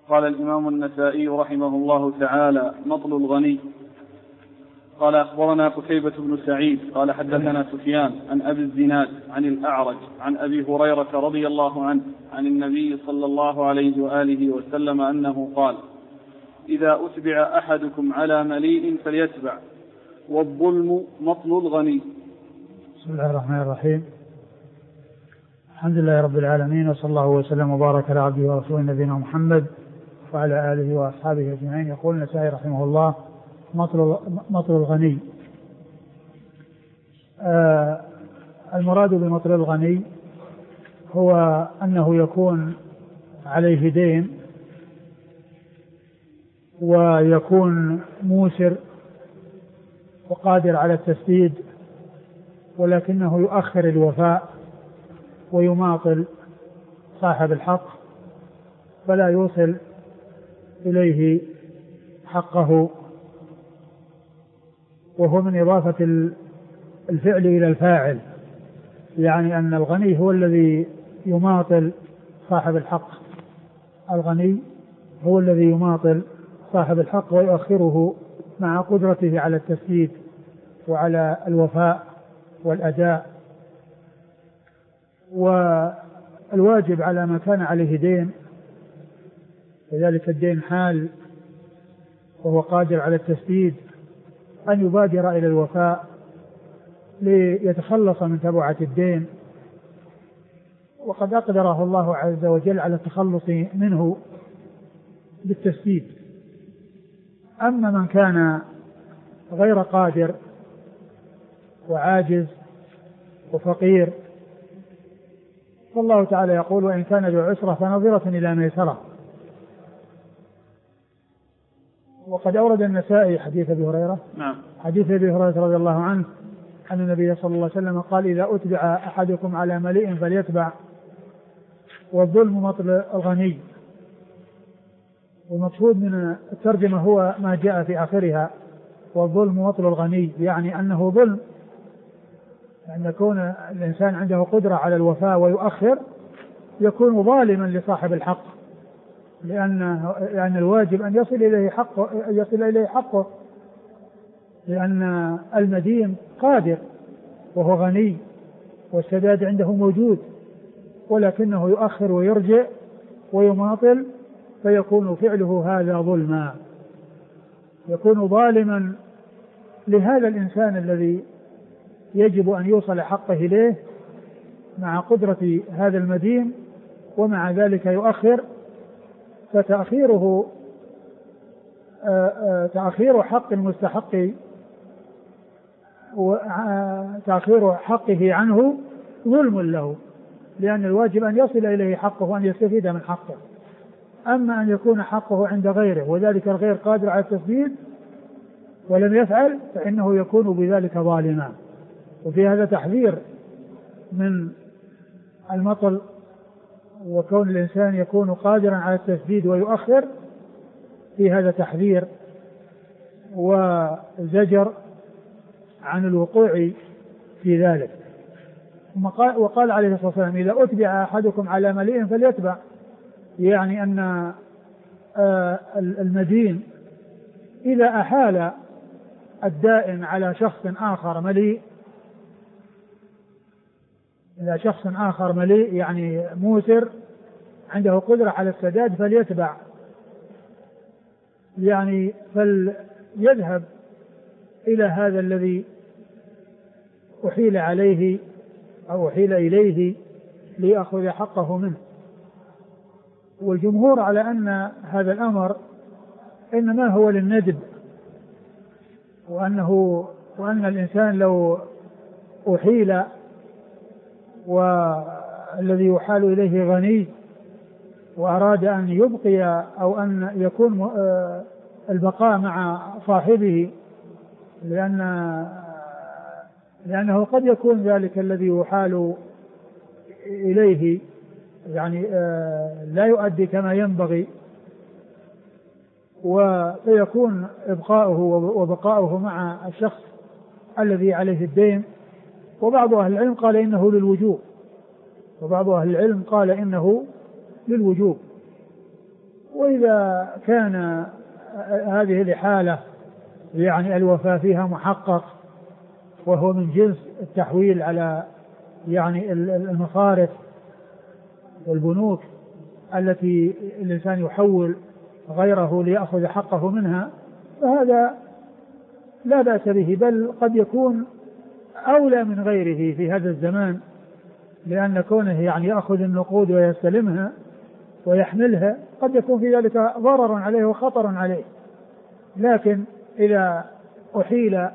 قال الإمام النسائي رحمه الله تعالى: مطل الغني. قال: أخبرنا قتيبة بن سعيد قال حدثنا سفيان عن أبي الزناد عن الأعرج عن أبي هريرة رضي الله عنه عن النبي صلى الله عليه وآله وسلم أنه قال: إذا أتبع أحدكم على مليء فليتبع، والظلم مطل الغني. بسم الله الرحمن الرحيم. الحمد لله رب العالمين، وصلى الله وسلم وبارك على عبده ورسوله نبينا محمد وعلى آله وأصحابه أجمعين. يقول النسائي رحمه الله: مطل الغني. المراد بمطل الغني هو أنه يكون عليه دين ويكون موسر وقادر على التسديد، ولكنه يؤخر الوفاء ويماطل صاحب الحق فلا يوصل إليه حقه، وهو من إضافة الفعل إلى الفاعل، يعني أن الغني هو الذي يماطل صاحب الحق، الغني هو الذي يماطل صاحب الحق ويؤخره مع قدرته على التسديد وعلى الوفاء والأداء. والواجب على من كان عليه دين، وذلك الدين حال وهو قادر على التسديد، أن يبادر إلى الوفاء ليتخلص من تبعة الدين، وقد أقدره الله عز وجل على التخلص منه بالتسديد. أما من كان غير قادر وعاجز وفقير فالله تعالى يقول: وإن كان ذو عسرة فنظرة إلى ميسرة. وقد أورد النسائي حديث أبي هريرة، حديث أبي هريرة رضي الله عنه أن النبي صلى الله عليه وسلم قال: إذا أتبع أحدكم على مليء فليتبع، والظلم مطل الغني. والمقصود من الترجمة هو ما جاء في آخرها: والظلم مطل الغني، يعني أنه ظلم، أن يكون الإنسان عنده قدرة على الوفاء ويؤخر يكون ظالما لصاحب الحق، لأن الواجب أن يصل إليه حقه، لأن المدين قادر وهو غني والسداد عنده موجود، ولكنه يؤخر ويرجع ويماطل، فيكون فعله هذا ظلما، يكون ظالما لهذا الإنسان الذي يجب أن يوصل حقه إليه مع قدرة هذا المدين، ومع ذلك يؤخر، فتأخيره تأخير حق المستحق وتأخير حقه عنه ظلم له، لأن الواجب أن يصل إليه حقه وأن يستفيد من حقه. أما أن يكون حقه عند غيره وذلك الغير قادر على التسديد ولم يفعل فإنه يكون بذلك ظالما. وفي هذا تحذير من المطل، وكون الإنسان يكون قادرا على التسديد ويؤخر، في هذا تحذير وزجر عن الوقوع في ذلك. وقال عليه الصلاة والسلام: إذا أتبع أحدكم على مليء فليتبع، يعني أن المدين إذا أحال الدائن على شخص آخر مليء، إذا شخص آخر مليء يعني موسر عنده قدرة على السداد فليتبع، يعني فليذهب إلى هذا الذي أحيل عليه أو أحيل إليه ليأخذ حقه منه. والجمهور على أن هذا الأمر إنما هو للندب، وأن الإنسان لو أحيل والذي يحال إليه غني وأراد أن يبقي أو أن يكون البقاء مع صاحبه، لأنه قد يكون ذلك الذي يحال إليه يعني لا يؤدي كما ينبغي، ويكون إبقاؤه وبقاؤه مع الشخص الذي عليه الدين. وبعض أهل العلم قال إنه للوجوب، وإذا كان هذه الإحالة يعني الوفاء فيها محقق وهو من جنس التحويل على يعني المصارف والبنوك التي الإنسان يحول غيره ليأخذ حقه منها، فهذا لا بأس به، بل قد يكون أولى من غيره في هذا الزمان، لأن كونه يعني يأخذ النقود ويستلمها ويحملها قد يكون في ذلك ضرر عليه وخطر عليه. لكن إذا أحيل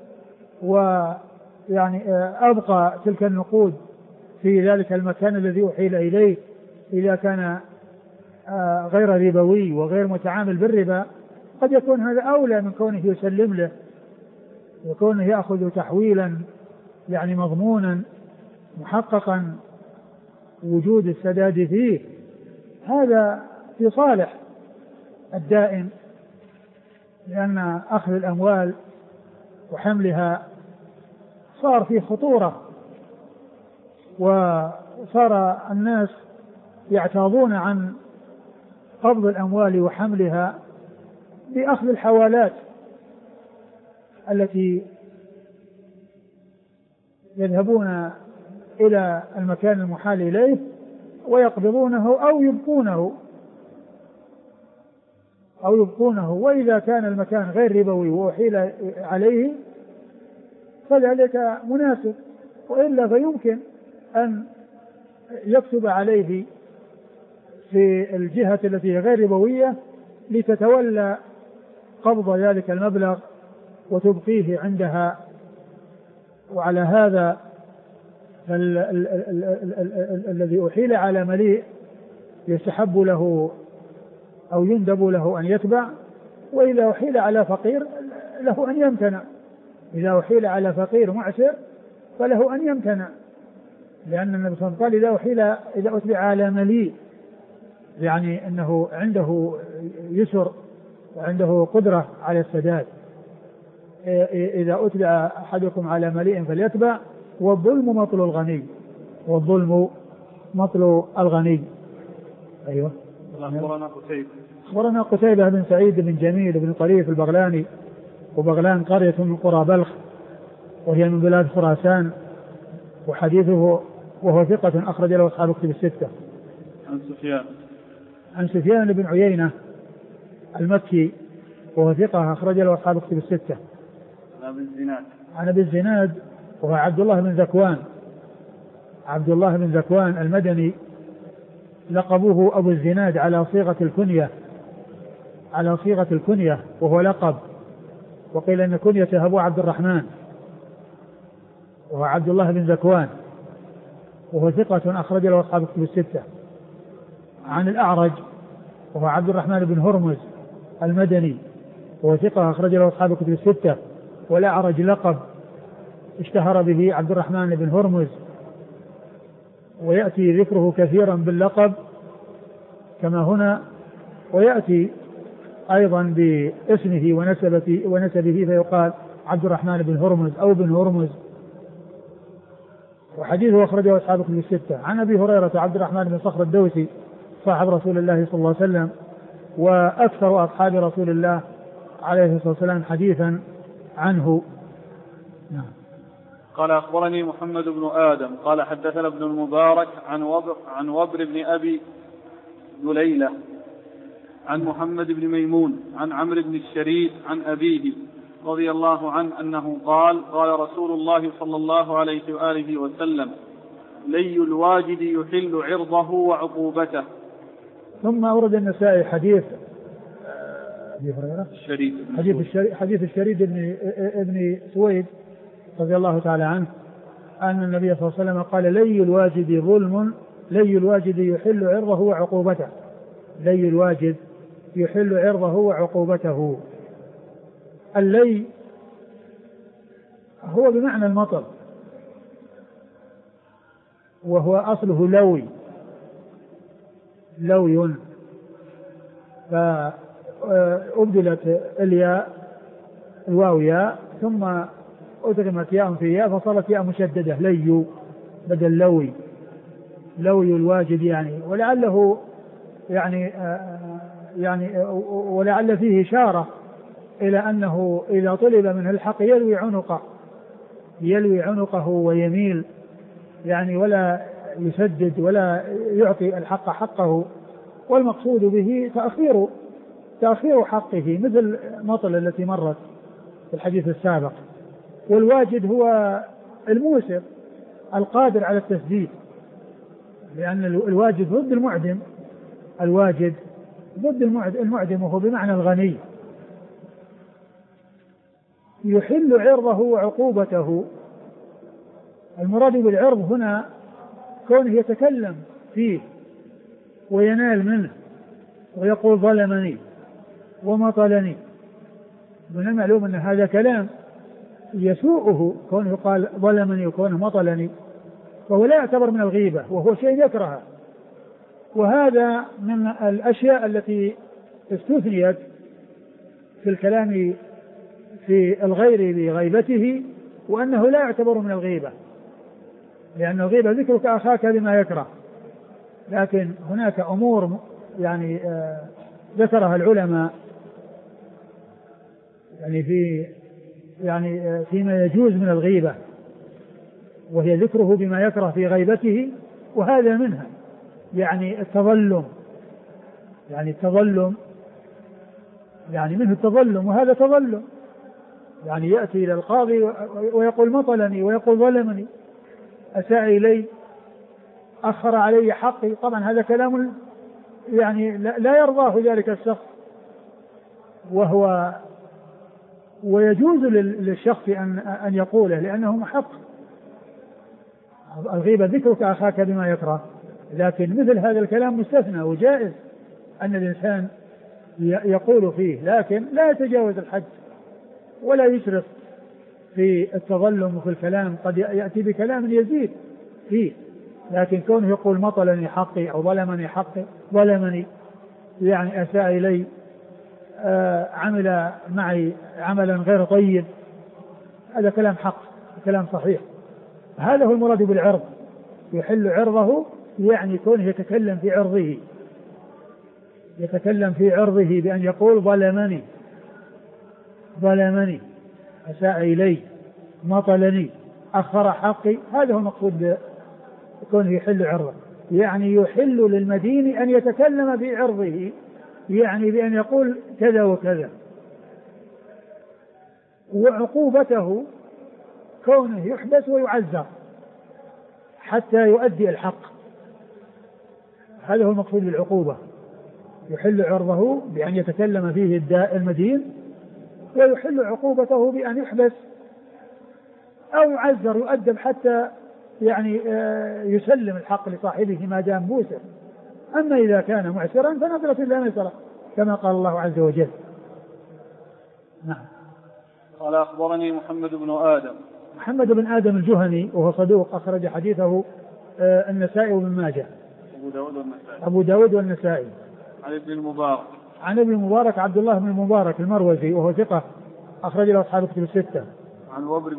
ويعني أبقى تلك النقود في ذلك المكان الذي أحيل إليه، إذا كان غير ربوي وغير متعامل بالربا، قد يكون هذا أولى من كونه يسلم له وكونه يأخذ تحويلا يعني مضمونا محققا وجود السداد فيه. هذا في صالح الدائن، لأن أخذ الأموال وحملها صار فيه خطورة، وصار الناس يعتاضون عن قبض الأموال وحملها بأخذ الحوالات التي يذهبون إلى المكان المحال إليه ويقبضونه أو يبقونه، وإذا كان المكان غير ربوي وأحيل عليه فذلك مناسب، وإلا فيمكن أن يكتب عليه في الجهة التي غير ربوية لتتولى قبض ذلك المبلغ وتبقيه عندها. وعلى هذا الذي أحيل على مليء يستحب له أو يندب له أن يتبع، وإذا أحيل على فقير له أن يمتنع. إذا أحيل على فقير معسر فله أن يمتنع، لأن النبي صلى الله عليه وسلم قال إذا أتبع على مليء يعني أنه عنده يسر وعنده قدرة على السداد. إذا أتبع أحدكم على مليء فليتبع، والظلم مطل الغني، والظلم مطل الغني. أيوة. أخبرنا قتيبة بن سعيد بن جميل بن طريف البغلاني، وبغلان قرية من قرى بلخ وهي من بلاد خراسان، وحديثه وهو ثقة أخرج له أصحاب كتب الستة. عن سفيان بن عيينة المكي وهو ثقة أخرج له أصحاب كتب الستة. عن أبي الزناد وهو عبد الله بن ذكوان المدني، لقبوه أبو الزناد على صيغة الكنية وهو لقب، وقيل أن كنيته أبو عبد الرحمن، وهو عبد الله بن ذكوان وهو ثقة أخرج له أصحاب كتب الستة. عن الأعرج وهو عبد الرحمن بن هرمز المدني وهو ثقة أخرج له أصحاب كتب الستة. والأعرج لقب اشتهر به عبد الرحمن بن هرمز، ويأتي ذكره كثيرا باللقب كما هنا، ويأتي أيضا باسمه ونسبه فيقال عبد الرحمن بن هرمز أو بن هرمز. وحديثه أخرجه أصحاب كتب الستة. عن أبي هريرة عبد الرحمن بن صخر الدوسي صاحب رسول الله صلى الله عليه وسلم وأكثر أصحاب رسول الله عليه الصلاة والسلام حديثا عنه. نعم. قال أخبرني محمد بن آدم قال حدثنا ابن المبارك عن وبر بن أبي دليلة عن محمد بن ميمون عن عمرو بن الشريد عن أبيه رضي الله عنه أنه قال قال رسول الله صلى الله عليه وآله وسلم لي الواجد يحل عرضه وعقوبته. ثم أورد النسائي حديث الشريد ابن سويد رضي الله تعالى عنه أن النبي صلى الله عليه وسلم قال لي الواجد ظلم، لي الواجد يحل عرضه وعقوبته، لي الواجد يحل عرضه وعقوبته. اللي هو بمعنى المطر، وهو أصله لوي، فأبدلت الياء الواو ياء ثم أدغمت ياء في ياء فصارت ياء مشددة، لي بدل لوي الواجد يعني. ولعله يعني يعني ولعل فيه إشارة إلى أنه إذا طلب منه الحق يلوي عنقه ويميل يعني ولا يسدد ولا يعطي الحق حقه، والمقصود به تأخير حقه، مثل مطل التي مرت في الحديث السابق. والواجد هو الموسر القادر على التسديد، لأن الواجد ضد المعدم، الواجد ضد المعدم وهو بمعنى الغني. يحل عرضه وعقوبته، المراد بالعرض هنا كونه يتكلم فيه وينال منه ويقول ظلمني ومطلني، من المعلوم أن هذا كلام يسوءه كونه قال ظلمني وكونه مطلني، فهو لا يعتبر من الغيبة وهو شيء يكرهه. وهذا من الأشياء التي استثنيت في الكلام في الغير بغيبته، وأنه لا يعتبر من الغيبة، لأن الغيبة ذكرك أخاك بما يكره. لكن هناك أمور يعني ذكرها العلماء يعني فيما يجوز من الغيبة، وهي ذكره بما يكره في غيبته، وهذا منها. يعني التظلم، يعني منه التظلم، وهذا تظلم، يعني يأتي إلى القاضي ويقول مطلني ويقول ظلمني، أساء إلي، أخر علي حقي. طبعا هذا كلام يعني لا يرضاه ذلك الشخص، ويجوز للشخص أن يقوله لأنه محق. الغيبة ذكرك أخاك بما يكره، لكن مثل هذا الكلام مستثنى وجائز أن الإنسان يقول فيه، لكن لا يتجاوز الحد ولا يسرف في التظلم وفي الكلام، قد يأتي بكلام يزيد فيه، لكن كونه يقول مطلني حقي أو ظلمني حقي، ظلمني يعني أساء إلي، عمل معي عملا غير طيب، هذا كلام حق، كلام صحيح. هذا هو المراد بالعرض، يحل عرضه يعني كونه يتكلم في عرضه بأن يقول ظلمني أساء إلي، مطلني، أخر حقي. هذا هو المقصود كونه يحل عرضه، يعني يحل للمدين أن يتكلم في عرضه، يعني بأن يقول كذا وكذا. وعقوبته كونه يحبس ويعذر حتى يؤدي الحق، هذا هو المقصود بالعقوبة. يحل عرضه بأن يتكلم فيه المدين، ويحل عقوبته بأن يحبس أو يعذر يؤدب حتى يعني يسلم الحق لصاحبه ما دام موسر. أما إذا كان معسرا فنظرة إلى ميسرة كما قال الله عز وجل. نعم. قال أخبرني محمد بن آدم الجهني وهو صدوق، أخرج حديثه النسائي وابن ماجه، أبو داود والنسائي. عن ابن المبارك عبد الله بن المبارك المروزي وهو ثقة، أخرج له أصحاب الكتب الستة. عن وبر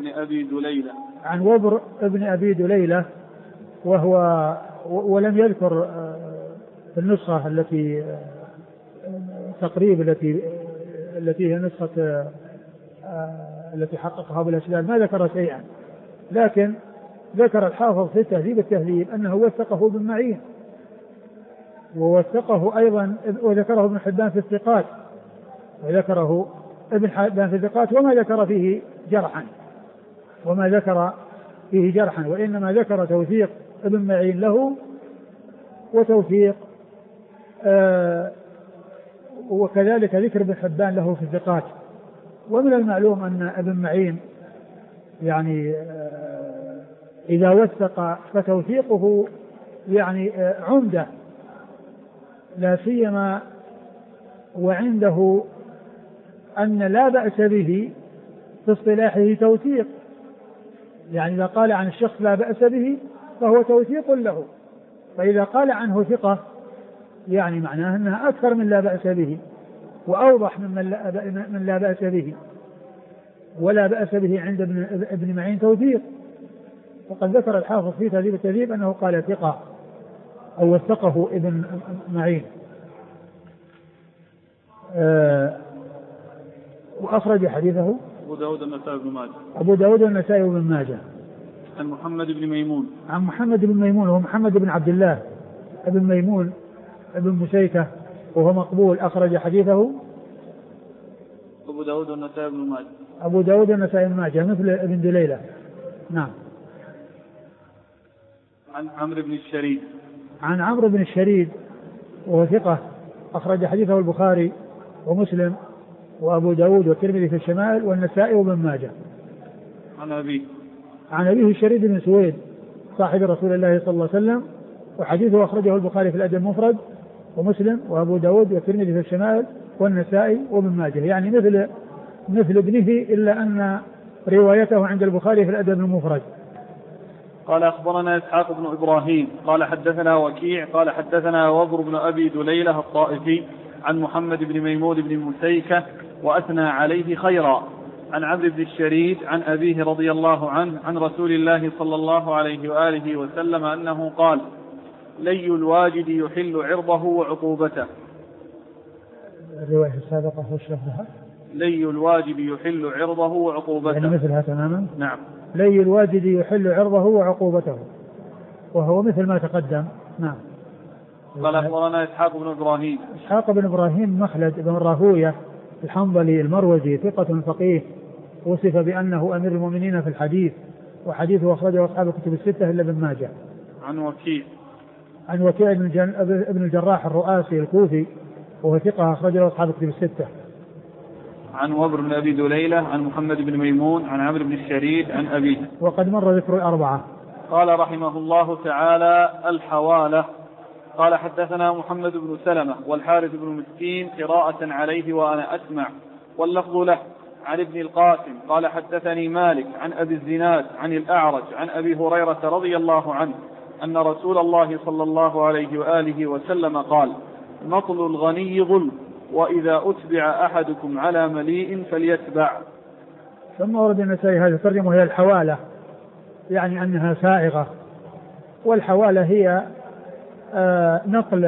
بن أبي دليلة وهو ولم يذكر في النسخة التي تقريب التي هي نسخة التي حققها بالأسلام ما ذكر شيئا، لكن ذكر الحافظ في التهذيب أنه وثقه ابن معين، ووثقه أيضا وذكره ابن حبان في الثقات، وما ذكر فيه جرحا، وإنما ذكر توثيق ابن معين له وتوثيق وكذلك ذكر ابن حبان له في الثقات. ومن المعلوم أن ابن معين يعني إذا وثق فتوثيقه يعني عمدة، لا سيما وعنده أن لا بأس به في اصطلاحه توثيق، يعني إذا قال عن الشخص لا بأس به فهو توثيق له، فإذا قال عنه ثقة يعني معناه أنها أكثر من لا بأس به وأوضح من لا بأس به. ولا بأس به عند ابن معين توثيق، وقد ذكر الحافظ في تهذيب التهذيب أنه قال ثقة أو وثقه ابن معين. وأخرج حديثه أبو داود النسائي بن ماجه. أبو داود النسائي بن ماجه. عن محمد بن ميمون. عن محمد بن ميمون وهو محمد بن عبد الله ابن ميمون ابن مسيكة وهو مقبول، أخرج حديثه أبو داود النسائي بن ماجه. أبو داود النسائي بن ماجه مثل ابن دليلة. نعم. عن عمرو بن الشريد. عن عمرو بن الشريد وهو ثقة، أخرج حديثه البخاري ومسلم وأبو داود والترمذي في الشمائل والنسائي وابن ماجه. عن أبيه. عن أبيه الشريد بن سويد صاحب رسول الله صلى الله عليه وسلم، وحديثه أخرجه البخاري في الأدب المفرد ومسلم وأبو داود والترمذي في الشمائل والنسائي وابن ماجه، يعني مثل ابنه، إلا أن روايته عند البخاري في الأدب المفرد. قال أخبرنا إسحاق بن إبراهيم قال حدثنا وكيع قال حدثنا وبر بن أبي دليلة الطائفي عن محمد بن ميمون بن مسيكة وأثنى عليه خيرا. عن عمرو بن الشريد عن أبيه رضي الله عنه عن رسول الله صلى الله عليه وآله وسلم أنه قال: لي الواجد يحل عرضه وعقوبته. الرواية السابقة وش لفظها؟ لي الواجد يحل عرضه وعقوبته، يعني مثلها تماما. نعم. لي الواجد يحل عرضه وعقوبته، وهو مثل ما تقدم. نعم. قال أخبرنا إسحاق بن إبراهيم. إسحاق بن إبراهيم مخلد بن راهوية الحنظلي المروزي ثقة فقيه، وصف بأنه أمير المؤمنين في الحديث، وحديثه أخرجه أصحاب الكتب الستة إلا ابن ماجه. عن وكيع. عن وكيع بن الجراح الرؤاسي الكوفي وهو ثقة، أخرجه أصحاب الكتب الستة. عن وبر بن أبي دليلة عن محمد بن ميمون عن عمرو بن الشريد عن أبيه. وقد مر ذكر الأربعة. قال رحمه الله تعالى: الحوالة. قال حدثنا محمد بن سلمة والحارث بن مسكين قراءة عليه وأنا أسمع، واللفظ له. عن ابن القاسم قال حدثني مالك عن أبي الزناد عن الأعرج عن أبي هريرة رضي الله عنه أن رسول الله صلى الله عليه وآله وسلم قال: نطل الغني ظلم، وإذا أتبع أحدكم على مليء فليتبع. ثم ورد النسائي هذه الترجمة هي الحوالة، يعني أنها سائغة. والحوالة هي نقل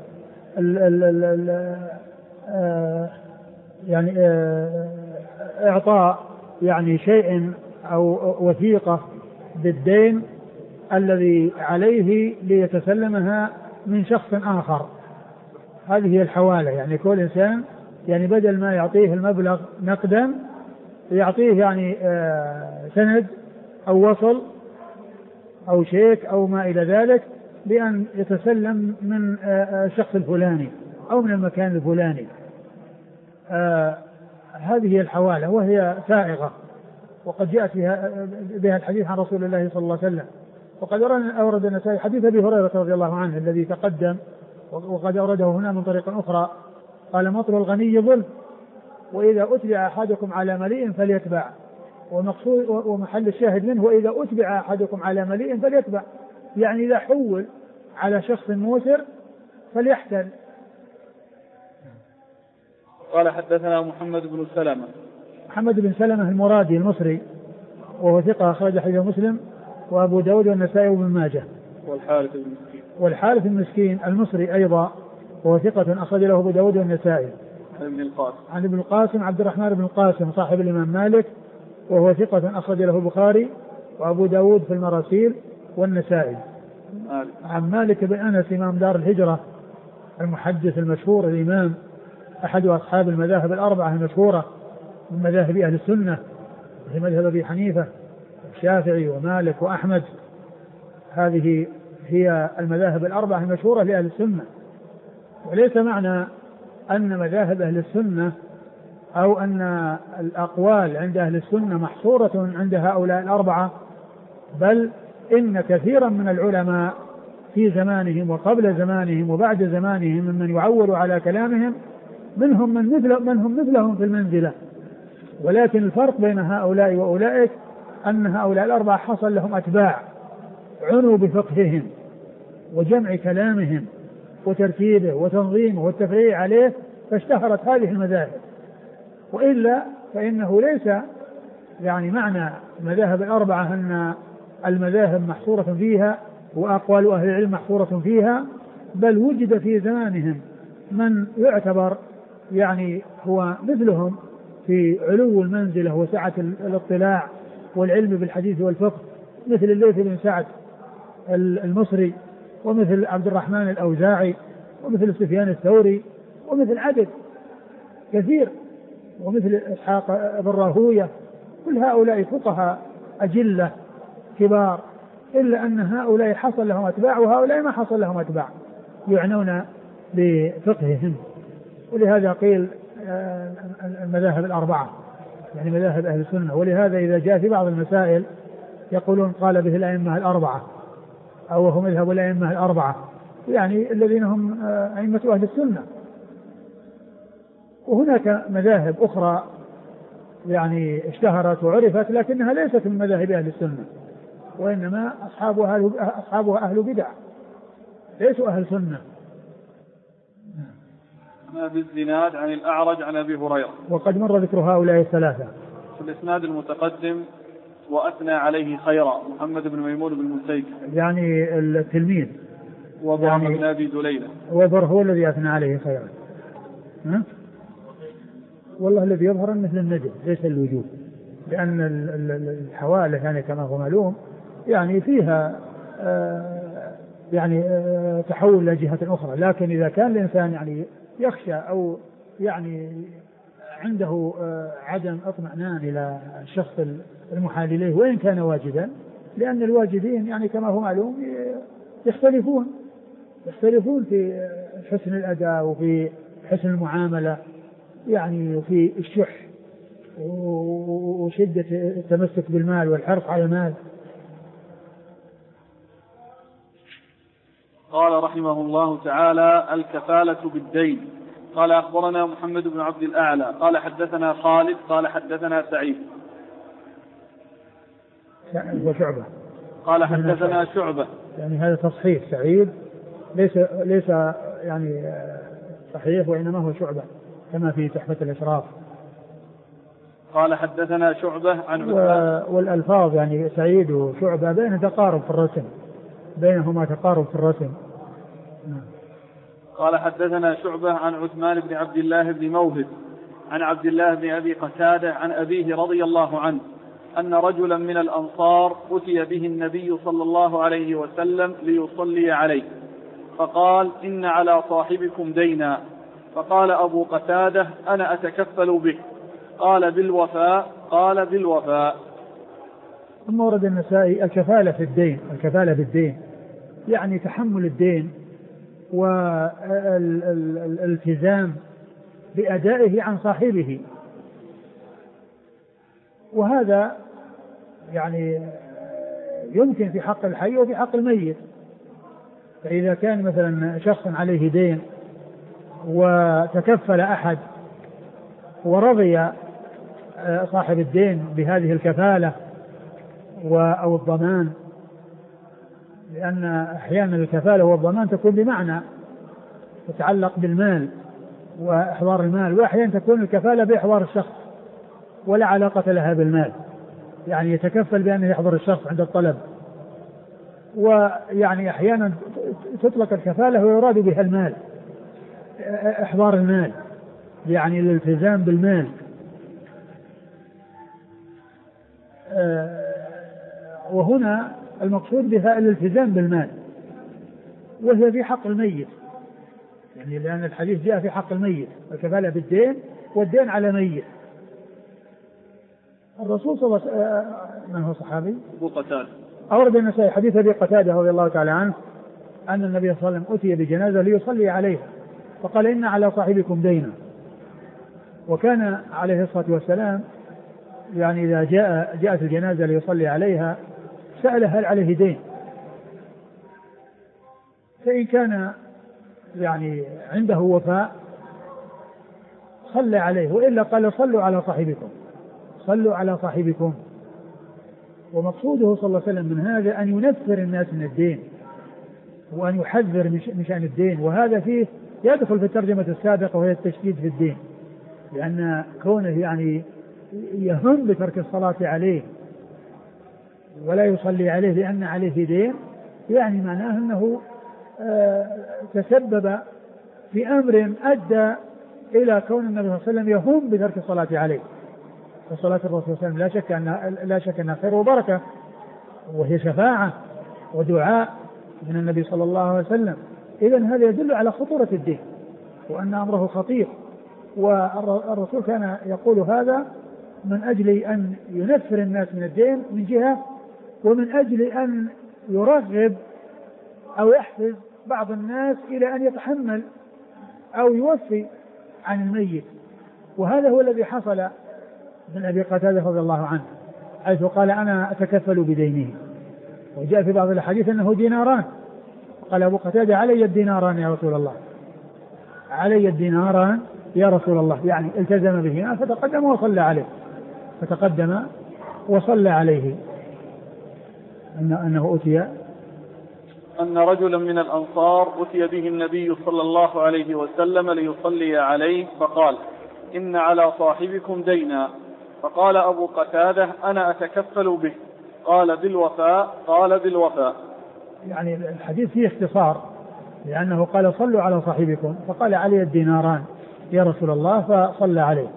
يعني إعطاء يعني شيء أو وثيقة بالدين الذي عليه ليتسلمها من شخص آخر. هذه هي الحوالة، يعني كل إنسان يعني بدل ما يعطيه المبلغ نقدا يعطيه يعني سند أو وصل أو شيك أو ما إلى ذلك، بأن يتسلم من الشخص الفلاني أو من المكان الفلاني. هذه هي الحوالة، وهي سائغة، وقد جاءت بها الحديث عن رسول الله صلى الله عليه وسلم. وقد أورد النسائي حديث أبي هريرة رضي الله عنه الذي تقدم، وقد أورده هنا من طريق أخرى. قال: مطل الغني ظلم، وإذا أتبع أحدكم على مليء فليتبع. ومقصود ومحل الشاهد منه: وإذا أتبع أحدكم على مليء فليتبع، يعني إذا حول على شخص موسر فليحتل. قال حدثنا محمد بن سلمة. محمد بن سلمة المرادي المصري وهو ثقة، أخرج حديث مسلم وأبو داود والنسائي وابن ماجه. والحارث المسكين المصري أيضا وهو ثقة، أخرج له أبو داود والنسائي. عن ابن القاسم عبد الرحمن بن القاسم صاحب الإمام مالك وهو ثقة، أخرج له البخاري وأبو داود في المراسيل والنسائي. عن مالك بن أنس إمام دار الهجرة المحدث المشهور الإمام، أحد أصحاب المذاهب الأربعة المشهورة من مذاهب أهل السنة، في مذهب أبي حنيفة والشافعي ومالك وأحمد. هذه هي المذاهب الأربعة المشهورة لأهل السنة. وليس معنى أن مذاهب أهل السنة أو أن الأقوال عند أهل السنة محصورة عند هؤلاء الأربعة، بل إن كثيرا من العلماء في زمانهم وقبل زمانهم وبعد زمانهم ممن يعول على كلامهم، منهم من مثلهم في المنزلة. ولكن الفرق بين هؤلاء وأولئك أن هؤلاء الأربعة حصل لهم أتباع عنوا بفقههم وجمع كلامهم وترتيبه وتنظيمه والتفريع عليه، فاشتهرت هذه المذاهب. وإلا فإنه ليس يعني معنى المذاهب الأربعة أن المذاهب محصورة فيها وأقوال أهل العلم محصورة فيها، بل وجد في زمانهم من يعتبر يعني هو مثلهم في علو المنزلة وسعة الاطلاع والعلم بالحديث والفقه، مثل الليث بن سعد المصري، ومثل عبد الرحمن الأوزاعي، ومثل سفيان الثوري، ومثل عدد كثير، ومثل إسحاق بن راهوية. كل هؤلاء فقهاء أجلة كبار، إلا أن هؤلاء حصل لهم أتباع وهؤلاء ما حصل لهم أتباع يعنون بفقههم. ولهذا قيل المذاهب الأربعة، يعني مذاهب أهل السنة. ولهذا إذا جاء في بعض المسائل يقولون قال به الأئمة الأربعة، أو هم مذهب الأئمة الأربعة، يعني الذين هم أئمة أهل السنة. وهناك مذاهب أخرى يعني اشتهرت وعرفت لكنها ليست من مذاهب أهل السنة، وإنما أصحابها أهل بدع ليسوا أهل سنة. أبي الزناد عن الأعرج عن أبي هريرة. وقد مر ذكر هؤلاء الثلاثة في الإسناد المتقدم وأثنى عليه خيرا محمد بن ميمون بن مسيك، يعني التلميذ وضر يعني بن أبي دليلة، وضر هو الذي أثنى عليه خيرا. والله الذي يظهر مثل النجم ليس الوجوب، لأن الحوالة يعني كما هو معلوم يعني فيها يعني تحول إلى جهة أخرى. لكن إذا كان الإنسان يعني يخشى أو يعني عنده عدم اطمئنان إلى الشخص المحال إليه وإن كان واجدا، لأن الواجدين يعني كما هو معلوم يختلفون في حسن الأداء وفي حسن المعاملة، يعني في الشح وشدة التمسك بالمال والحرص على المال. قال رحمه الله تعالى: الكفالة بالدين. قال أخبرنا محمد بن عبد الأعلى قال حدثنا خالد قال حدثنا سعيد وشعبة قال حدثنا شعبة. يعني هذا تصحيح، سعيد ليس يعني صحيح، وإنما هو شعبة كما في تحفة الإشراف. قال حدثنا شعبة عن والألفاظ يعني سعيد وشعبة بينهما تقارب في الرسم. قال حدثنا شعبة عن عثمان بن عبد الله بن موهب عن عبد الله بن أبي قتادة عن أبيه رضي الله عنه أن رجلا من الأنصار أتي به النبي صلى الله عليه وسلم ليصلي عليه، فقال: إن على صاحبكم دينا. فقال أبو قتادة: أنا أتكفل به. قال: بالوفاء؟ قال: بالوفاء. ثم ورد النسائي الكفالة بالدين يعني تحمل الدين والالتزام بأدائه عن صاحبه، وهذا يعني يمكن في حق الحي وفي حق الميت. فإذا كان مثلا شخص عليه دين وتكفل أحد ورضي صاحب الدين بهذه الكفالة أو الضمان، لأن أحيانا الكفالة والضمان تكون بمعنى تتعلق بالمال وإحضار المال، وأحيانا تكون الكفالة بإحضار الشخص ولا علاقة لها بالمال، يعني يتكفل بأنه يحضر الشخص عند الطلب. ويعني أحيانا تطلق الكفالة ويراد بها المال، إحضار المال، يعني الالتزام بالمال. وهنا المقصود بها الالتزام بالمال، وهي في حق الميت، يعني لأن الحديث جاء في حق الميت، الكفالة بالدين والدين على ميت. الرسول صلى الله عليه وسلم من هو صحابي؟ أبو قتادة. أورد النسائي حديث أبي قتادة رضي الله تعالى عنه أن النبي صلى الله عليه وسلم أتي بجنازة ليصلي عليها، فقال: إن على صاحبكم دينا. وكان عليه الصلاة والسلام يعني إذا جاءت الجنازة ليصلي عليها سأل هل عليه دين، فإن كان يعني عنده وفاء صلى عليه، وإلا قال: صلوا على صاحبكم. ومقصوده صلى الله عليه وسلم من هذا أن ينفر الناس من الدين وأن يحذر من شأن الدين، وهذا فيه يدخل في الترجمة السابقة وهي التشديد في الدين، لأن كونه يعني يهم بترك الصلاة عليه ولا يصلي عليه لأن عليه دين، يعني معناه أنه تسبب في أمر أدى إلى كون النبي صلى الله عليه وسلم يهم بترك الصلاة عليه. فصلاة الرسول صلى الله عليه وسلم لا شك أنها خير وبركة، وهي شفاعة ودعاء من النبي صلى الله عليه وسلم. إذن هذا يدل على خطورة الدين وأن أمره خطير، والرسول كان يقول هذا من أجل أن ينفر الناس من الدين من جهة، ومن أجل أن يرغب أو يحفز بعض الناس إلى أن يتحمل أو يوفي عن الميت. وهذا هو الذي حصل من أبي قتادة رضي الله عنه، حيث قال أنا أتكفل بدينه. وجاء في بعض الحديث أنه ديناران، قال أبو قتادة علي الديناران يا رسول الله، علي الديناران يا رسول الله، يعني التزم به. فتقدم وصلى عليه، فتقدم وصلى عليه. أنه أتي أن رجلا من الأنصار أتي به النبي صلى الله عليه وسلم ليصلي عليه، فقال إن على صاحبكم دينا. فقال أبو قتادة أنا أتكفل به. قال بالوفاء. قال بالوفاء. يعني الحديث فيه اختصار، لأنه قال صلوا على صاحبكم، فقال علي الديناران يا رسول الله، فصلى عليه.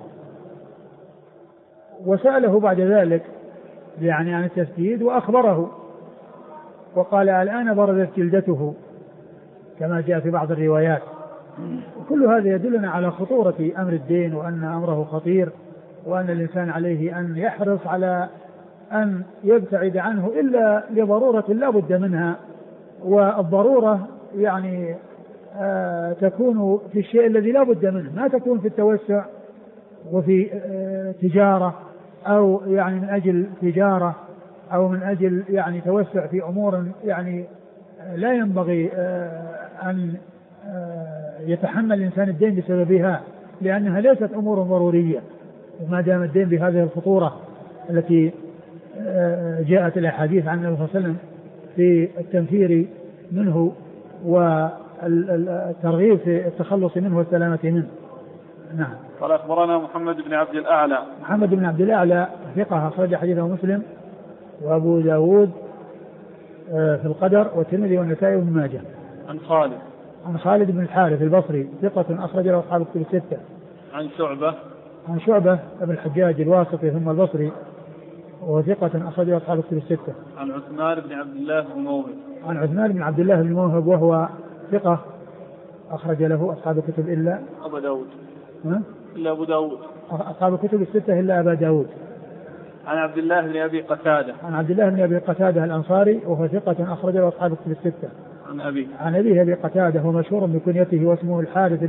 وسأله بعد ذلك يعني عن التسديد وأخبره، وقال الآن بردت جلدته كما جاء في بعض الروايات. وكل هذا يدلنا على خطورة أمر الدين، وأن أمره خطير، وأن الإنسان عليه أن يحرص على أن يبتعد عنه إلا لضرورة لا بد منها. والضرورة يعني تكون في الشيء الذي لا بد منه، ما تكون في التوسع وفي تجارة، أو يعني من أجل تجارة، أو من أجل يعني توسع في أمور يعني لا ينبغي أن يتحمل الإنسان الدين بسببها، لأنها ليست أمور ضرورية. وما دام الدين بهذه الخطورة التي جاءت الأحاديث عن النبي صلى الله عليه وسلم في التنفير منه والترغيب في التخلص منه والسلامة منه. نعم. قال أخبرنا محمد بن عبد الأعلى. محمد بن عبد الأعلى ثقة أخرج حديثه مسلم وأبو داود في القدر، والترمذي والنسائي وابن ماجه. عن خالد بن الحارث البصري ثقة أخرج له أصحاب الكتب الستة. عن شعبة بن الحجاج الواسطي ثم البصري، وثقة أخرج له أصحاب الكتب الستة. عن عثمان بن عبد الله بن موهب. عن عثمان بن عبد الله بن موهب وهو ثقة أخرج له أصحاب الكتب إلا أبا داود. إلا أبو داود. أصحاب الكتب الستة إلا أبا داود. عن عبد الله بن أبي قتادة. عن عبد الله بن أبي قتادة الأنصاري وهو ثقة أخرج له أصحاب الكتب الستة. عن أبيه أبي قتادة هو مشهور بكنيته واسمه الحارث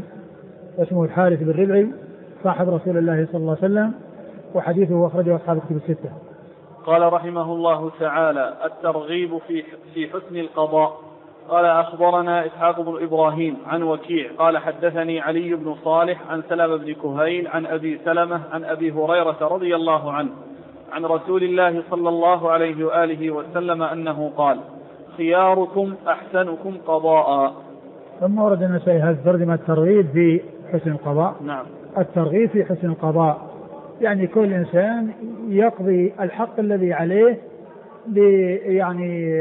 بن ربعي صاحب رسول الله صلى الله عليه وسلم، وحديثه أخرجه أصحاب الكتب الستة. قال رحمه الله تعالى الترغيب في حسن القضاء. قال أخبرنا إسحاق بن إبراهيم عن وكيع قال حدثني علي بن صالح عن سلمة بن كهيل عن أبي سلمة عن أبي هريرة رضي الله عنه عن رسول الله صلى الله عليه وآله وسلم أنه قال خياركم أحسنكم قضاء. ثم ورد النسائي هذا ترجمة الترغيب في حسن القضاء. نعم. الترغيب في حسن القضاء يعني كل إنسان يقضي الحق الذي عليه يعني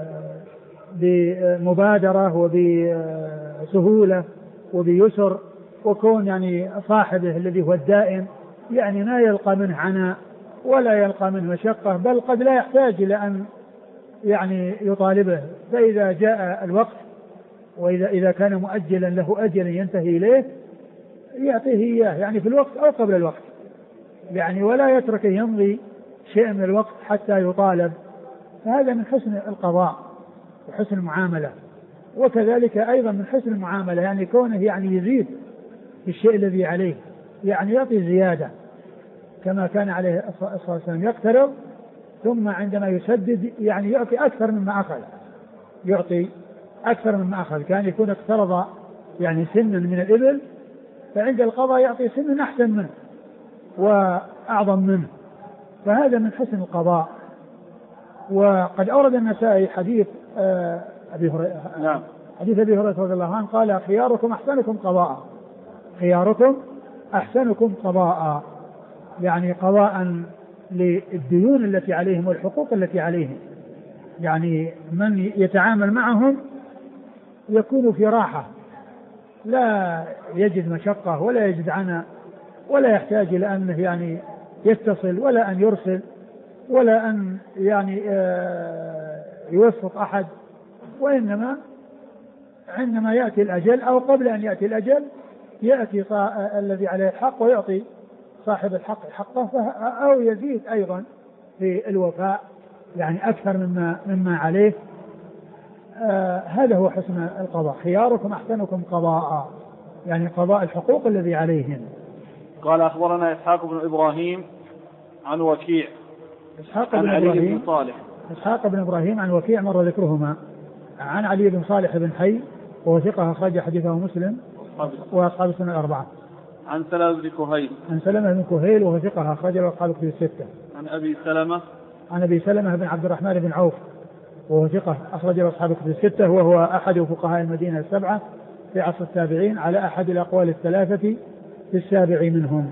بمبادرة وبسهولة وبيسر، وكون يعني صاحبه الذي هو الدائم يعني ما يلقى منه عناء ولا يلقى منه مشقة، بل قد لا يحتاج إلى أن يعني يطالبه. فإذا جاء الوقت وإذا كان مؤجلا له أجل ينتهي إليه يعطيه إياه يعني في الوقت أو قبل الوقت يعني، ولا يترك يمضي شيء من الوقت حتى يطالب. فهذا من حسن القضاء وحسن المعاملة. وكذلك أيضا من حسن المعاملة يعني كونه يعني يزيد في الشيء الذي عليه، يعني يعطي زيادة كما كان عليه الصلاة والسلام، يقترض ثم عندما يسدد يعني يعطي أكثر مما أخذ، يعطي أكثر مما أخذ. كان يكون اقترض يعني سنا من الإبل، فعند القضاء يعطي سنا أحسن منه وأعظم منه. فهذا من حسن القضاء. وقد أورد النسائي حديث أبي هريرة. نعم. حديث أبي هريرة رضي الله عنه قال خياركم أحسنكم قضاء. خياركم أحسنكم قضاء يعني قضاء للديون التي عليهم والحقوق التي عليهم، يعني من يتعامل معهم يكون في راحة لا يجد مشقة ولا يجد عناء ولا يحتاج إلى أنه يعني يتصل ولا أن يرسل ولا أن يعني يوفق أحد، وإنما عندما يأتي الأجل أو قبل أن يأتي الأجل يأتي الذي عليه الحق ويعطي صاحب الحق حقه أو يزيد أيضا في الوفاء يعني أكثر مما عليه. هذا هو حسن القضاء. خياركم أحسنكم قضاء، يعني قضاء الحقوق الذي عليهم. قال أخبرنا إسحاق بن إبراهيم عن وكيع عن علي بن صالح. إسحاق بن إبراهيم عن وكيع مر ذكرهما. عن علي بن صالح بن حي وهو ثقة أخرج حديثه مسلم وأصحاب السنن الأربعة. عن سلمة بن كهيل. عن سلمة بن كهيل وهو ثقة أخرج له أصحاب الكتب الستة. عن أبي سلمة. عن أبي سلمة بن عبد الرحمن بن عوف وهو ثقة أخرج له أصحاب الكتب الستة، وهو أحد فقهاء المدينة السبعة في عصر التابعين على أحد الأقوال الثلاثة في السابع منهم.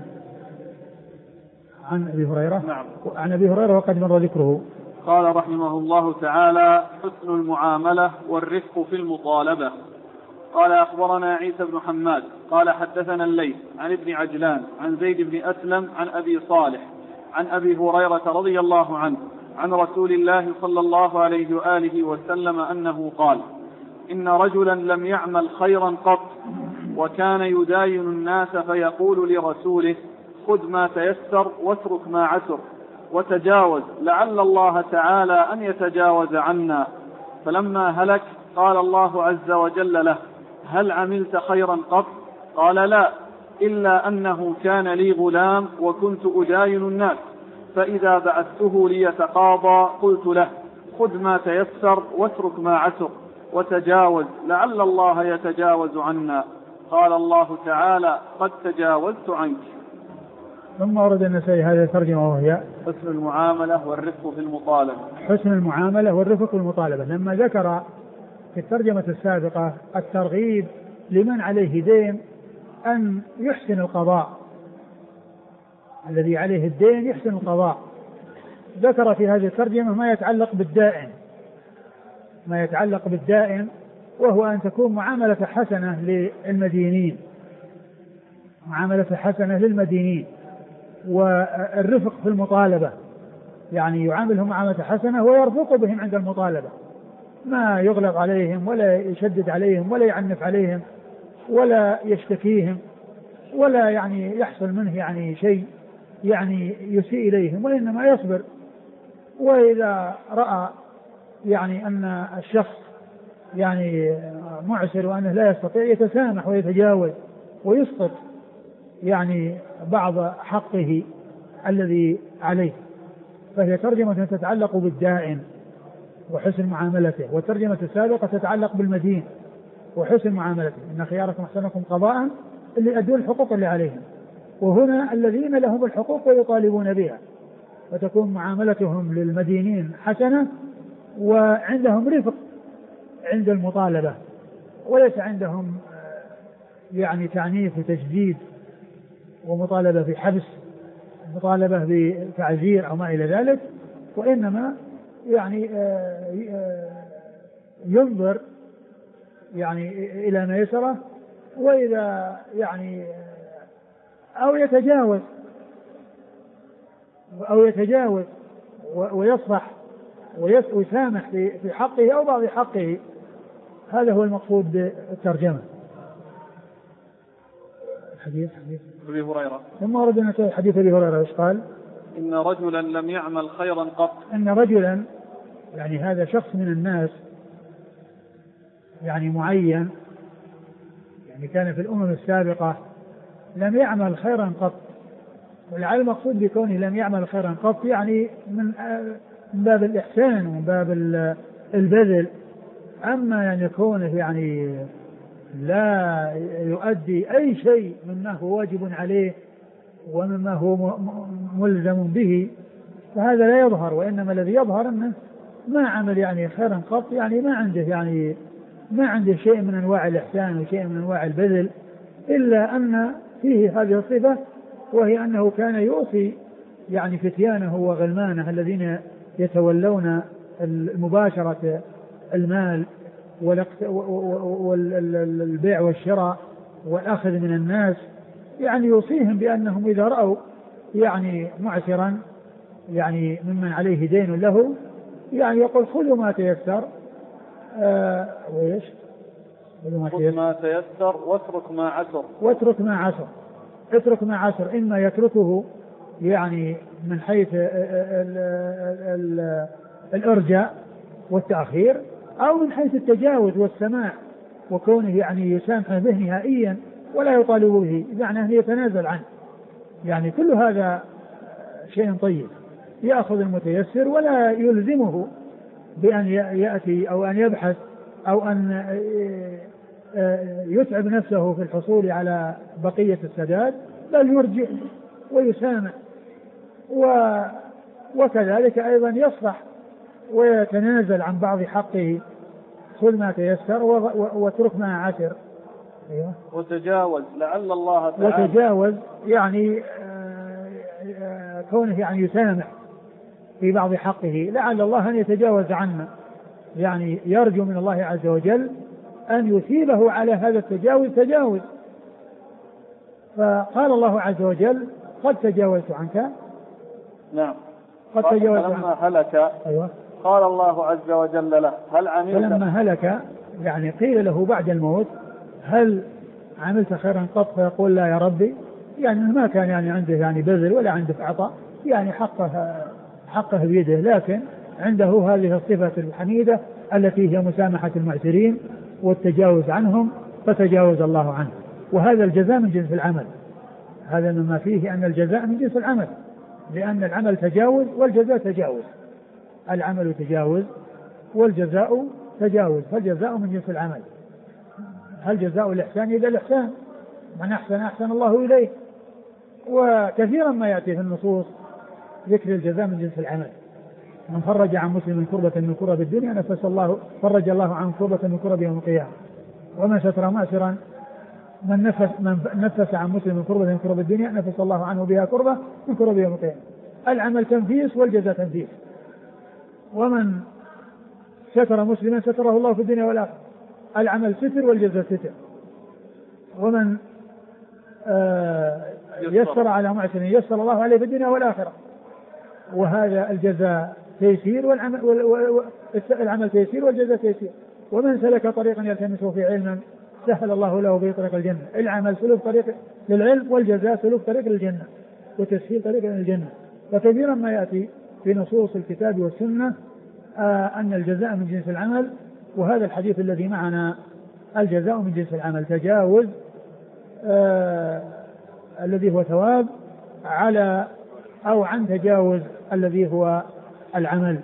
عن أبي هريرة. نعم. عن أبي هريرة وقد مر ذكره. قال رحمه الله تعالى: حسن المعاملة والرفق في المطالبة. قال أخبرنا عيسى بن حماد قال حدثنا الليث عن ابن عجلان عن زيد بن أسلم عن أبي صالح عن أبي هريرة رضي الله عنه عن رسول الله صلى الله عليه وآله وسلم أنه قال: إن رجلا لم يعمل خيرا قط وكان يداين الناس فيقول لرسوله: خذ ما تيسر واترك ما عسر وتجاوز لعل الله تعالى أن يتجاوز عنا. فلما هلك قال الله عز وجل له: هل عملت خيرا قط؟ قال: لا، إلا أنه كان لي غلام وكنت أداين الناس، فإذا بعثته ليتقاضى قلت له: خذ ما تيسر واترك ما عسر وتجاوز لعل الله يتجاوز عنا. قال الله تعالى: قد تجاوزت عنك. ثم ورد النسائي هذه الترجمة وهي: حسن المعاملة والرفق في المطالبة. حسن المعاملة والرفق في المطالبة. لما ذكر في الترجمة السابقة الترغيب لمن عليه دين أن يحسن القضاء، الذي عليه الدين يحسن القضاء، ذكر في هذه الترجمة ما يتعلق بالدائن، وهو أن تكون معاملة حسنة للمدينين، والرفق في المطالبة، يعني يعاملهم معاملة حسنة ويرفق بهم عند المطالبة، ما يغلق عليهم ولا يشدد عليهم ولا يعنف عليهم ولا يشتكيهم ولا يعني يحصل منه يعني شيء يعني يسيء إليهم، وإنما يصبر. وإذا رأى يعني أن الشخص يعني معسر وأنه لا يستطيع يتسامح ويتجاوز ويسقط يعني بعض حقه الذي عليه. فهي ترجمة تتعلق بالدائن وحسن معاملته، والترجمة السابقة تتعلق بالمدين وحسن معاملته. إن خياركم أحسنكم قضاء، اللي أدوا الحقوق اللي عليهم، وهنا الذين لهم الحقوق ويطالبون بها، فتكون معاملتهم للمدينين حسنة وعندهم رفق عند المطالبة، وليس عندهم يعني تعنيف وتشديد ومطالبة بحبس، مطالبة بتعزير أو ما إلى ذلك، وإنما يعني ينظر يعني إلى ما يسره، وإذا يعني أو يتجاوز ويصفح ويسامح في حقه أو بعض حقه. هذا هو المقصود بالترجمة. حديث أبي هريرة. ثم ورد حديث أبي هريرة قال: إن رجلا لم يعمل خيرا قط. إن رجلا يعني هذا شخص من الناس يعني معين، يعني كان في الأمم السابقة لم يعمل خيرا قط، ولعل المقصود بكونه لم يعمل خيرا قط يعني من باب الإحسان ومن باب البذل. أما يعني يكونه يعني لا يؤدي أي شيء مما هو واجب عليه ومما هو ملزم به، فهذا لا يظهر، وإنما الذي يظهر أنه ما عمل يعني خيرا قط، يعني ما عنده شيء من أنواع الإحسان وشيء من أنواع البذل، إلا أن فيه هذه الصفة، وهي أنه كان يؤصي يعني فتيانه وغلمانه الذين يتولون المباشرة المال والبيع والشراء والأخذ من الناس، يعني يوصيهم بأنهم إذا رأوا يعني معسرا يعني ممن عليه دين له يعني يقول خذوا ما تيسر وإيش خذ ما تيسر واترك ما عسر. واترك ما عسر. اترك ما عسر إما يتركه يعني من حيث الإرجاء والتأخير، أو من حيث التجاوز والسماع وكونه يعني يسامح به نهائيا ولا يطالب به، يعني أن يتنازل عنه. يعني كل هذا شيء طيب. يأخذ المتيسر ولا يلزمه بأن يأتي أو أن يبحث أو أن يتعب نفسه في الحصول على بقية السداد، بل يرجع ويسامح. وكذلك أيضا يصفح ويتنازل عن بعض حقه. خذ ما تيسر واترك ما عسر. أيوة. وتجاوز لعل الله تعالى. وتجاوز يعني كونه يعني يسامح في بعض حقه، لعل الله أن يتجاوز عنه، يعني يرجو من الله عز وجل أن يثيبه على هذا التجاوز تجاوز. فقال الله عز وجل قد تجاوزت عنك. نعم. قد تجاوزت عنك. فلما هلك. أيوة. قال الله عز وجل له هل عملت. فلما هلك يعني قيل له بعد الموت هل عملت خيرا قط؟ فيقول لا يا ربي، يعني ما كان يعني عنده يعني بذل ولا عنده عطاء، يعني حقه بيده، لكن عنده هذه الصفة الحميدة التي هي مسامحة المعسرين والتجاوز عنهم، فتجاوز الله عنه. وهذا الجزاء من جنس العمل، هذا مما فيه أن الجزاء من جنس العمل، لأن العمل تجاوز والجزاء تجاوز. العمل تجاوز والجزاء تجاوز، فالجزاء من جنس العمل. هل جزاء الإحسان إلا الإحسان؟ من أحسن أحسن الله إليه. وكثيرا ما يأتي في النصوص ذكر الجزاء من جنس العمل. من فرج عن مسلم كربة من كرب الدنيا فرج الله عن كربة من كرب يوم القيامة. ومن ستر مأسرا من نفس عن مسلم كربة من كرب الدنيا نفس الله عنه بها كربة من كرب يوم القيامة. العمل تنفيس والجزاء تنفيس. ومن ستر مسلما ستره الله في الدنيا والآخرة. العمل ستر والجزاء ستر. ومن يسر على معسر يسر الله عليه في الدنيا والآخرة. وهذا الجزاء تيسير والعمل تيسير والجزاء تيسير. ومن سلك طريقا يلتمس فيه علما سهل الله له به طريق الجنة. العمل سلوك طريق للعلم، والجزاء سلوك طريق للجنة وتسهيل طريق للجنة. فكثيرا ما يأتي في نصوص الكتاب والسنة أن الجزاء من جنس العمل. وهذا الحديث الذي معنا الجزاء من جنس العمل، تجاوز الذي هو ثواب على أو عن تجاوز الذي هو العمل.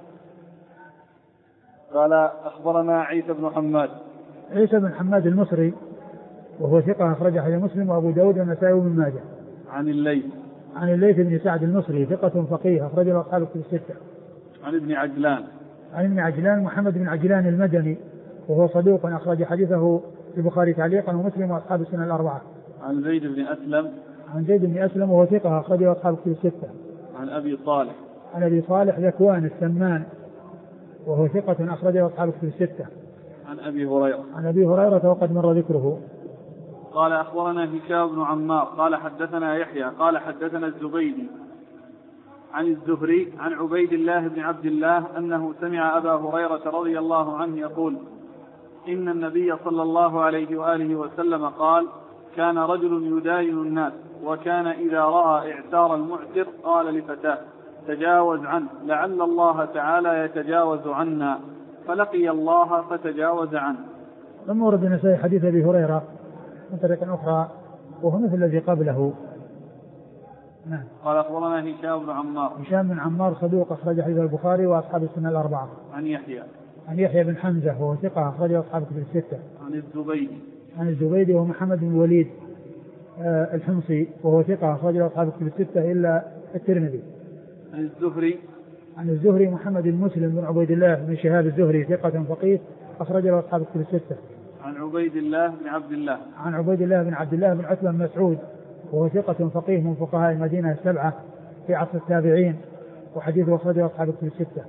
قال أخبرنا عيسى بن حماد. عيسى بن حماد المصري وهو ثقة أخرج حديث مسلم وأبو داود والنسائي وابن ماجه. عن الليث. عن الليث بن سعد المصري ثقة فقيه أخرج له أصحاب الكتب الستة. عن ابن عجلان. عن ابن عجلان محمد بن عجلان المدني وهو صدوق أخرج حديثه في البخاري تعليقا ومسلم وأصحاب السنة الأربعة. عن زيد بن أسلم. عن زيد بن أسلم وهو ثقة أخرج له أصحاب الكتب الستة. عن أبي صالح. عن أبي صالح ذكوان السمان وهو ثقة أخرج له أصحاب الكتب الستة. عن أبي هريرة. عن أبي هريرة وقد مر ذكره. قال أخبرنا هشام بن عمار قال حدثنا يحيى قال حدثنا الزبيدي عن الزهري عن عبيد الله بن عبد الله أنه سمع أبا هريرة رضي الله عنه يقول إن النبي صلى الله عليه وآله وسلم قال كان رجل يداين الناس وكان إذا رأى إعسار المعسر قال لفتاه تجاوز عنه لعل الله تعالى يتجاوز عنا، فلقي الله فتجاوز عنه. ثم ورد النسائي حديث أبي هريرة من طريق أخرى وهو مثل الذي قبله. نعم. قال أخبرنا هشام بن عمار. هشام بن عمار صدوق أخرج حديث البخاري وأصحاب السنة الأربعة. عن يحيى. عن يحيى بن حمزة وهو ثقة أخرج أصحاب الكتب الستة. عن الزبيدي. عن الزبيدي وهو محمد بن الوليد الحمصي وهو ثقة أخرج أصحاب الكتب الستة إلا الترمذي. عن الزهري. عن الزهري محمد بن مسلم بن عبيد الله بن شهاب الزهري ثقة فقيه أخرج له أصحاب الكتب الستة. عن عبيد الله بن عبد الله. عن عبيد الله بن عبد الله بن عتبة بن مسعود وهو ثقة فقيه من فقهاء المدينة السبعة في عصر التابعين وحديثه أخرجه أصحاب الكتب الستة.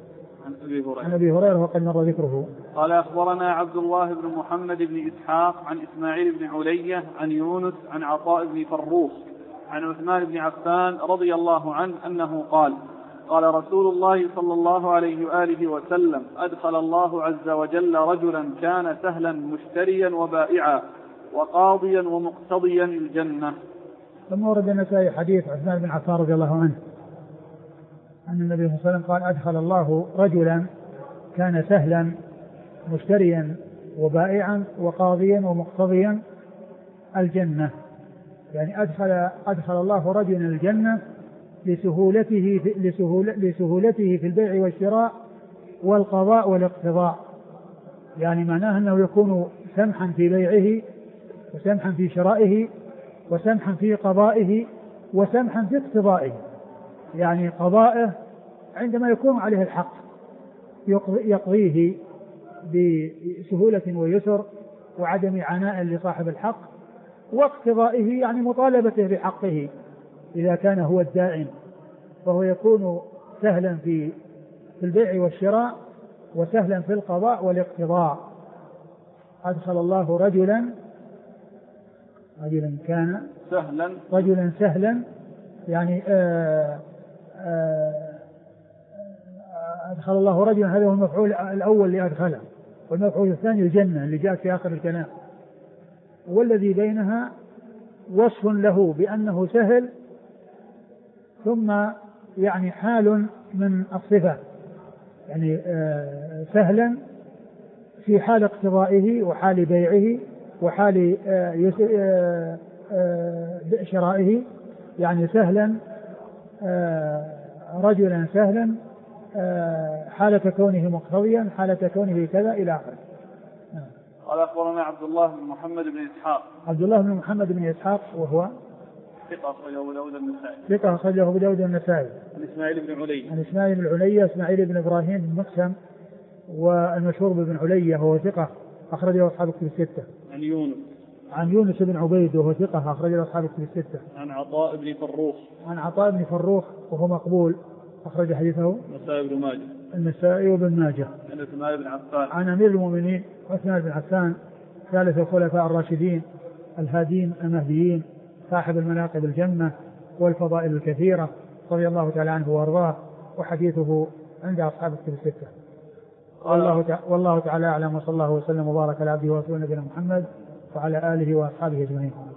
عن أبي هريرة وقد مر ذكره. قال أخبرنا عبد الله بن محمد بن إسحاق عن إسماعيل بن علية عن يونس عن عطاء بن فروخ عن عثمان بن عفان رضي الله عنه أنه قال قال رسول الله صلى الله عليه وآله وسلم أدخل الله عز وجل رجلا كان سهلا مشتريا وبائعا وقاضيا ومقتضيا الجنة. ثم ورد النسائي حديث عثمان بن عفان رضي الله عنه أن النبي صلى الله عليه وسلم قال أدخل الله رجلا كان سهلا مشتريا وبائعا وقاضيا ومقتضيا الجنة. يعني أدخل الله رجلا الجنة لسهولته في البيع والشراء والقضاء والاقتضاء. يعني معناه أنه يكون سمحا في بيعه وسمحا في شرائه وسمحا في قضائه وسمحا في اقتضائه. يعني قضائه عندما يكون عليه الحق يقضيه بسهولة ويسر وعدم عناء لصاحب الحق، واقتضائه يعني مطالبته بحقه إذا كان هو الدائن، فهو يكون سهلا في البيع والشراء وسهلا في القضاء والاقتضاء. أدخل الله رجلا كان رجلا سهلا يعني أدخل الله رجلا، هذا هو المفعول الأول لأدخله، والمفعول الثاني الجنة اللي جاء في آخر الكلام، والذي بينها وصف له بأنه سهل ثم يعني حال من الصفة، يعني سهلا في حال اقتضائه وحال بيعه وحال شرائه، يعني سهلا رجلا سهلا حالة كونه مقتضيا حالة كونه كذا إلى آخره. قال أخبرنا عبد الله بن محمد بن إسحاق. عبد الله بن محمد بن إسحاق وهو ثقة أخرجه أبو داود النسائي. ثقة أخرجه أبو داود النسائي. عن إسماعيل بن علية. عن إسماعيل بن علية إسماعيل بن إبراهيم بن مقسم والمشهور بن علية وهو ثقة أخرجه أصحاب الكتب الستة. عن يونس بن عبيد وهو ثقة أخرجه أصحاب الكتب الستة. عن عطاء بن فروخ وهو مقبول أخرج حديثه النسائي وابن ماجه. عن عثمان بن عفان. عن أمير المؤمنين عثمان بن عفان ثالث الخلفاء الراشدين الهادين المهديين صاحب المناقب الجنة والفضائل الكثيرة رضي الله تعالى عنه وارضاه، وحديثه عند أصحاب الكتب الستة. والله تعالى أعلم، وصلى الله وسلم وبارك على عبده ورسوله نبينا محمد وعلى آله وأصحابه أجمعين.